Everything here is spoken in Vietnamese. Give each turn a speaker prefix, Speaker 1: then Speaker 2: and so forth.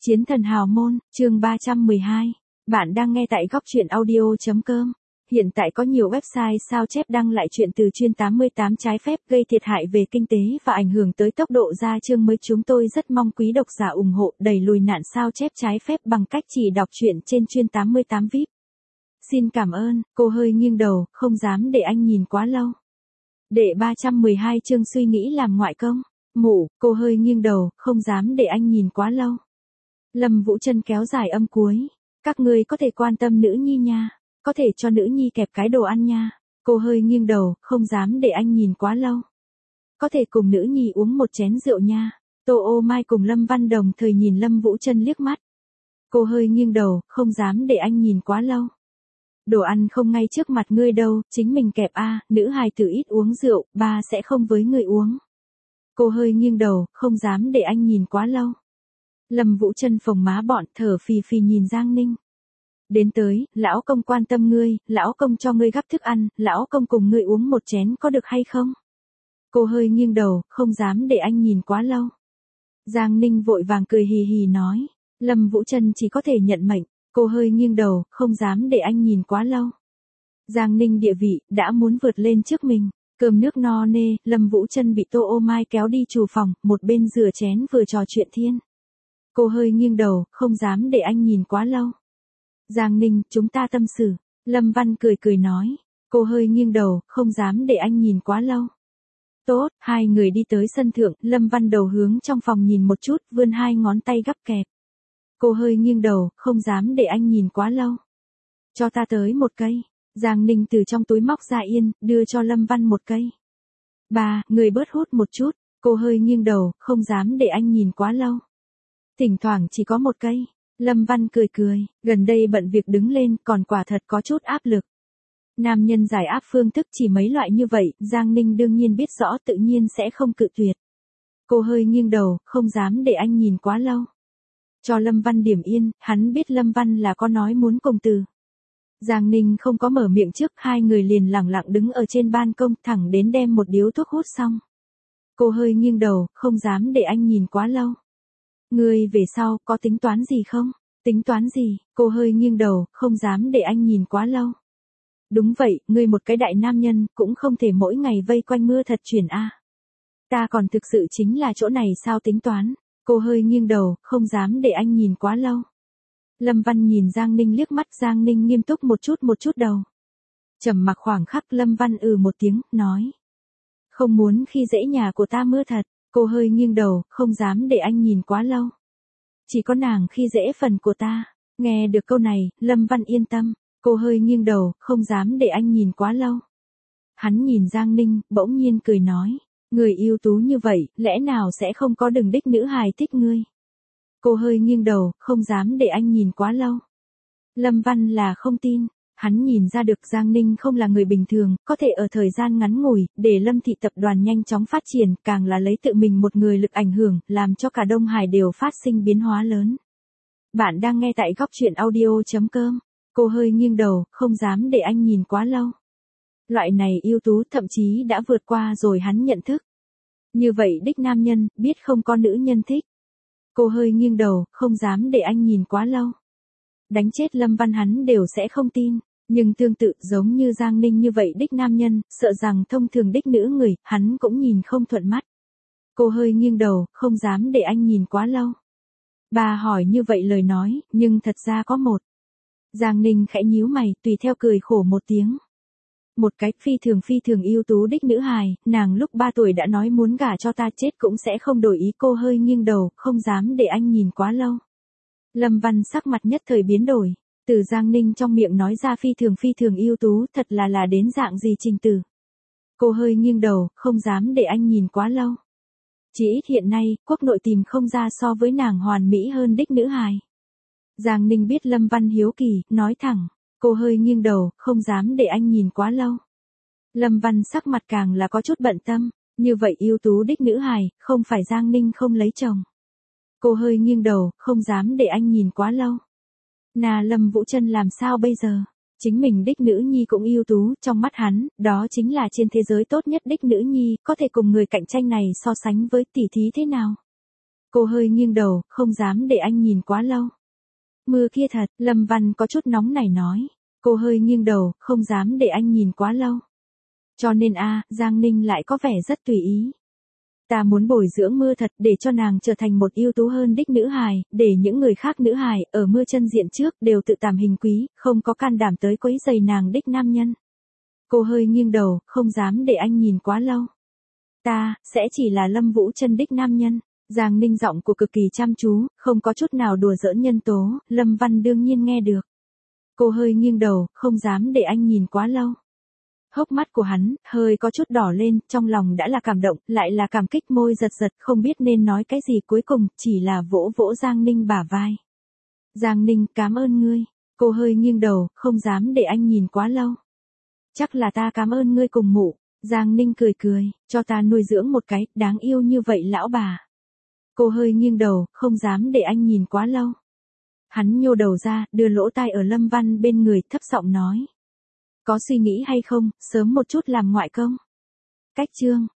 Speaker 1: Chiến thần hào môn, chương 312. Bạn đang nghe tại góc truyện audio.com. Hiện tại có nhiều website sao chép đăng lại chuyện từ chuyên 88 trái phép gây thiệt hại về kinh tế và ảnh hưởng tới tốc độ ra chương mới. Chúng tôi rất mong quý độc giả ủng hộ đẩy lùi nạn sao chép trái phép bằng cách chỉ đọc truyện trên chuyên 88 VIP. Xin cảm ơn. Cô hơi nghiêng đầu, không dám để anh nhìn quá lâu. Đệ 312 chương suy nghĩ làm ngoại công. Mụ, cô hơi nghiêng đầu, không dám để anh nhìn quá lâu. Lâm Vũ Trân kéo dài âm cuối. Các ngươi có thể quan tâm nữ nhi nha. Có thể cho nữ nhi kẹp cái đồ ăn nha. Cô hơi nghiêng đầu, không dám để anh nhìn quá lâu. Có thể cùng nữ nhi uống một chén rượu nha. Tô Ô Mai cùng Lâm Văn đồng thời nhìn Lâm Vũ Trân liếc mắt. Cô hơi nghiêng đầu, không dám để anh nhìn quá lâu. Đồ ăn không ngay trước mặt ngươi đâu, chính mình kẹp a, nữ hài tử ít uống rượu, ba sẽ không với người uống. Cô hơi nghiêng đầu, không dám để anh nhìn quá lâu. Lâm Vũ Trân phồng má bọn, thở phì phì nhìn Giang Ninh. Đến tới, lão công quan tâm ngươi, lão công cho ngươi gắp thức ăn, lão công cùng ngươi uống một chén có được hay không? Cô hơi nghiêng đầu, không dám để anh nhìn quá lâu. Giang Ninh vội vàng cười hì hì nói. Lâm Vũ Trân chỉ có thể nhận mệnh. Cô hơi nghiêng đầu, không dám để anh nhìn quá lâu. Giang Ninh địa vị, đã muốn vượt lên trước mình. Cơm nước no nê, Lâm Vũ Trân bị Tô Ô Mai kéo đi trù phòng, một bên rửa chén vừa trò chuyện thiên. Cô hơi nghiêng đầu, không dám để anh nhìn quá lâu. Giang Ninh, chúng ta tâm sự. Lâm Văn cười cười nói. Cô hơi nghiêng đầu, không dám để anh nhìn quá lâu. Tốt, hai người đi tới sân thượng, Lâm Văn đầu hướng trong phòng nhìn một chút, vươn hai ngón tay gắp kẹp. Cô hơi nghiêng đầu, không dám để anh nhìn quá lâu. Cho ta tới một cây. Giang Ninh từ trong túi móc ra yên, đưa cho Lâm Văn một cây. Bà, người bớt hút một chút. Cô hơi nghiêng đầu, không dám để anh nhìn quá lâu. Thỉnh thoảng chỉ có một cây. Lâm Văn cười cười, gần đây bận việc đứng lên, còn quả thật có chút áp lực. Nam nhân giải áp phương thức chỉ mấy loại như vậy, Giang Ninh đương nhiên biết rõ, tự nhiên sẽ không cự tuyệt. Cô hơi nghiêng đầu, không dám để anh nhìn quá lâu. Cho Lâm Văn điểm yên, hắn biết Lâm Văn là có nói muốn cùng từ. Giang Ninh không có mở miệng trước, hai người liền lẳng lặng đứng ở trên ban công, thẳng đến đem một điếu thuốc hút xong. Cô hơi nghiêng đầu, không dám để anh nhìn quá lâu. Ngươi về sau, có tính toán gì không? Tính toán gì? Cô hơi nghiêng đầu, không dám để anh nhìn quá lâu. Đúng vậy, ngươi một cái đại nam nhân, cũng không thể mỗi ngày vây quanh mưa thật chuyển a. Ta còn thực sự chính là chỗ này sao tính toán? Cô hơi nghiêng đầu, không dám để anh nhìn quá lâu. Lâm Văn nhìn Giang Ninh liếc mắt, Giang Ninh nghiêm túc một chút đầu. Trầm mặc khoảng khắc, Lâm Văn một tiếng, nói. Không muốn khi dễ nhà của ta mưa thật. Cô hơi nghiêng đầu, không dám để anh nhìn quá lâu. Chỉ có nàng khi dễ phần của ta. Nghe được câu này, Lâm Văn yên tâm. Cô hơi nghiêng đầu, không dám để anh nhìn quá lâu. Hắn nhìn Giang Ninh, bỗng nhiên cười nói. Người ưu tú như vậy, lẽ nào sẽ không có đừng đích nữ hài thích ngươi? Cô hơi nghiêng đầu, không dám để anh nhìn quá lâu. Lâm Văn là không tin. Hắn nhìn ra được Giang Ninh không là người bình thường, có thể ở thời gian ngắn ngủi, để Lâm thị tập đoàn nhanh chóng phát triển, càng là lấy tự mình một người lực ảnh hưởng, làm cho cả Đông Hải đều phát sinh biến hóa lớn. Bạn đang nghe tại góc truyện audio.com. Cô hơi nghiêng đầu, không dám để anh nhìn quá lâu. Loại này ưu tú thậm chí đã vượt qua rồi hắn nhận thức. Như vậy đích nam nhân, biết không có nữ nhân thích. Cô hơi nghiêng đầu, không dám để anh nhìn quá lâu. Đánh chết Lâm Văn hắn đều sẽ không tin. Nhưng tương tự giống như Giang Ninh như vậy đích nam nhân, sợ rằng thông thường đích nữ người, hắn cũng nhìn không thuận mắt. Cô hơi nghiêng đầu, không dám để anh nhìn quá lâu. Bà hỏi như vậy lời nói, nhưng thật ra có một. Giang Ninh khẽ nhíu mày, tùy theo cười khổ một tiếng. Một cái phi thường ưu tú đích nữ hài, nàng lúc 3 tuổi đã nói muốn gả cho ta, chết cũng sẽ không đổi ý. Cô hơi nghiêng đầu, không dám để anh nhìn quá lâu. Lâm Văn sắc mặt nhất thời biến đổi. Từ Giang Ninh trong miệng nói ra phi thường ưu tú, thật là đến dạng gì trình tử. Cô hơi nghiêng đầu, không dám để anh nhìn quá lâu. Chỉ ít hiện nay, quốc nội tìm không ra so với nàng hoàn mỹ hơn đích nữ hài. Giang Ninh biết Lâm Văn hiếu kỳ, nói thẳng. Cô hơi nghiêng đầu, không dám để anh nhìn quá lâu. Lâm Văn sắc mặt càng là có chút bận tâm. Như vậy ưu tú đích nữ hài, không phải Giang Ninh không lấy chồng. Cô hơi nghiêng đầu, không dám để anh nhìn quá lâu. Lâm Vũ Trân làm sao bây giờ? Chính mình đích nữ nhi cũng ưu tú, trong mắt hắn, đó chính là trên thế giới tốt nhất đích nữ nhi, có thể cùng người cạnh tranh này so sánh với tỷ thí thế nào? Cô hơi nghiêng đầu, không dám để anh nhìn quá lâu. Mưa kia thật, Lâm Văn có chút nóng nảy nói. Cô hơi nghiêng đầu, không dám để anh nhìn quá lâu. Cho nên Giang Ninh lại có vẻ rất tùy ý. Ta muốn bồi dưỡng Mưa thật để cho nàng trở thành một ưu tú hơn đích nữ hài, để những người khác nữ hài ở Mưa chân diện trước đều tự tàm hình quý, không có can đảm tới quấy rầy nàng đích nam nhân. Cô hơi nghiêng đầu, không dám để anh nhìn quá lâu. Ta, sẽ chỉ là Lâm Vũ Chân đích nam nhân. Giang Ninh giọng của cực kỳ chăm chú, không có chút nào đùa giỡn nhân tố, Lâm Văn đương nhiên nghe được. Cô hơi nghiêng đầu, không dám để anh nhìn quá lâu. Hốc mắt của hắn, hơi có chút đỏ lên, trong lòng đã là cảm động, lại là cảm kích, môi giật giật, không biết nên nói cái gì, cuối cùng, chỉ là vỗ vỗ Giang Ninh bả vai. Giang Ninh, cảm ơn ngươi. Cô hơi nghiêng đầu, không dám để anh nhìn quá lâu. Chắc là ta cảm ơn ngươi cùng mụ. Giang Ninh cười cười, cho ta nuôi dưỡng một cái, đáng yêu như vậy lão bà. Cô hơi nghiêng đầu, không dám để anh nhìn quá lâu. Hắn nhô đầu ra, đưa lỗ tai ở Lâm Văn bên người, thấp giọng nói. Có suy nghĩ hay không, sớm một chút làm ngoại công. Cách chương